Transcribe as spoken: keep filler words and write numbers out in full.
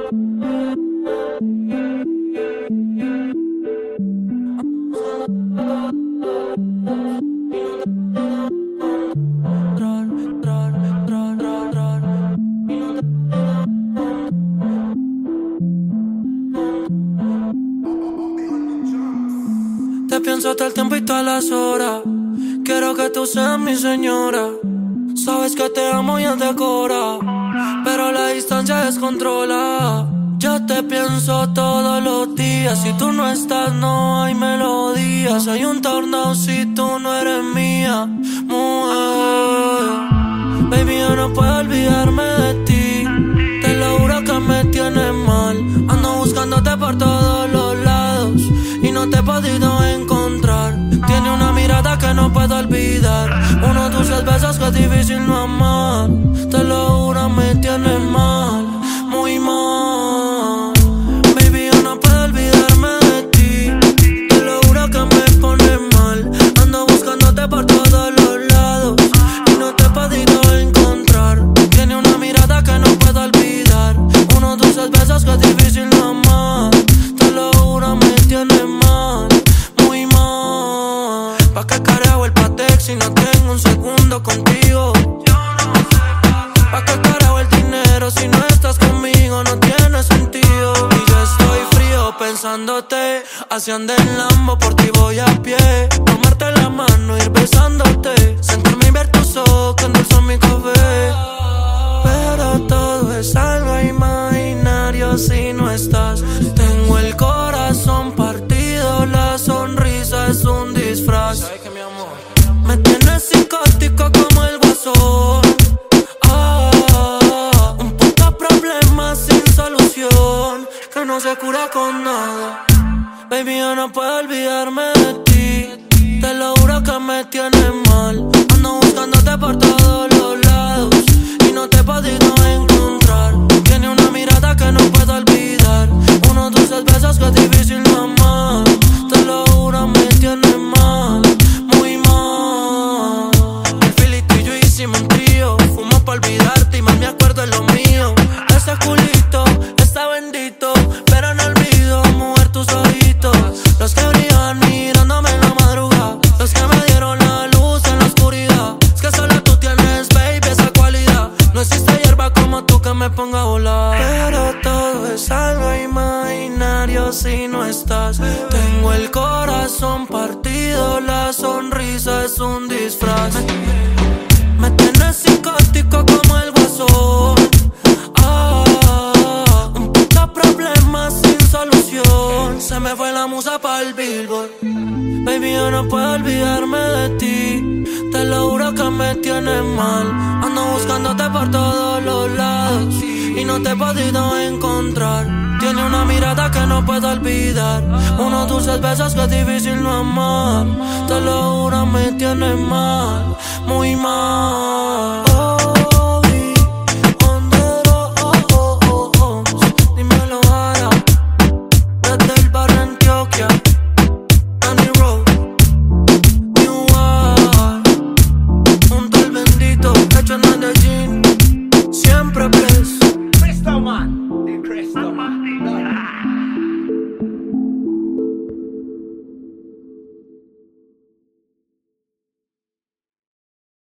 Te pienso todo el tiempo y todas las horas. Quiero que tú seas mi señora. Sabes que te amo y es de cora, pero la distancia descontrola. Yo te pienso todos los días. Si tú no estás no hay melodías. Hay un tornado si tú no eres mía, mujer. Baby, yo no puedo olvidarme de ti. Te lo juro que me tienes mal. Ando buscándote por todos los lados y no te he podido encontrar. Tiene una mirada que no puedo olvidar, unos dulces besos que es difícil no amar. Te lo juro, me tienes mal, muy mal. Baby, yo no puedo olvidarme de ti. Te lo juro que me pones mal. Ando buscándote por todos los lados y no te he podido encontrar. Tiene una mirada que no puedo olvidar, unos dulces besos que es difícil no amar. Te lo juro, me tienes mal, muy mal. ¿Pa' qué carajo el Patek si no tengo un segundo contigo? ¿Pa' qué carajo el dinero si no estás conmigo? No tiene sentido. Y yo estoy frío pensándote. Hacia donde en Lambo por ti voy a pie. Tomarte la mano, ir besándote. Sentarme y ver tus ojos que endulzan mi café. Pero todo es algo imaginario si no estás. Tengo el corazón partido, la sonrisa es un disfraz. ¿Sabes que mi amor? Me tienes psicótico como el guasón. Ah, un puto problema sin solución que no se cura con nada. Baby, yo no puedo olvidarme de ti. Te lo juro que me tienes mal. Ando buscándote por todos los lados y no te he podido encontrar. Tiene una mirada que no puedo olvidar, unos dulces besos que es difícil no amar. Te lo juro, me tienes mal, muy mal. El Philly y yo hicimos un trío. Fumo pa' olvidarte y más me acuerdo de lo mío. Ese culito está bendito, pero no olvido, mujer, tus ojitos. Los que brillan mirándome en la madrugada, los que me dieron la luz en la oscuridad. Es que solo tú tienes, baby, esa cualidad. No existe hierba como tú que me ponga a volar. Pero todo es algo imaginario si no estás. Tengo el corazón partido, la sonrisa es un disfraz. Me, me tienes psicótico como el guasón. Ah, un puto problema sin solución. Se me fue la musa pa'l Billboard. Baby, yo no puedo olvidarme de ti. Te lo juro que me tienes mal. Ando buscándote por todos los lados y no te he podido encontrar. Tiene una mirada que no puedo olvidar, unos dulces besos que es difícil no amar. Te lo juro, me tienes mal, muy mal.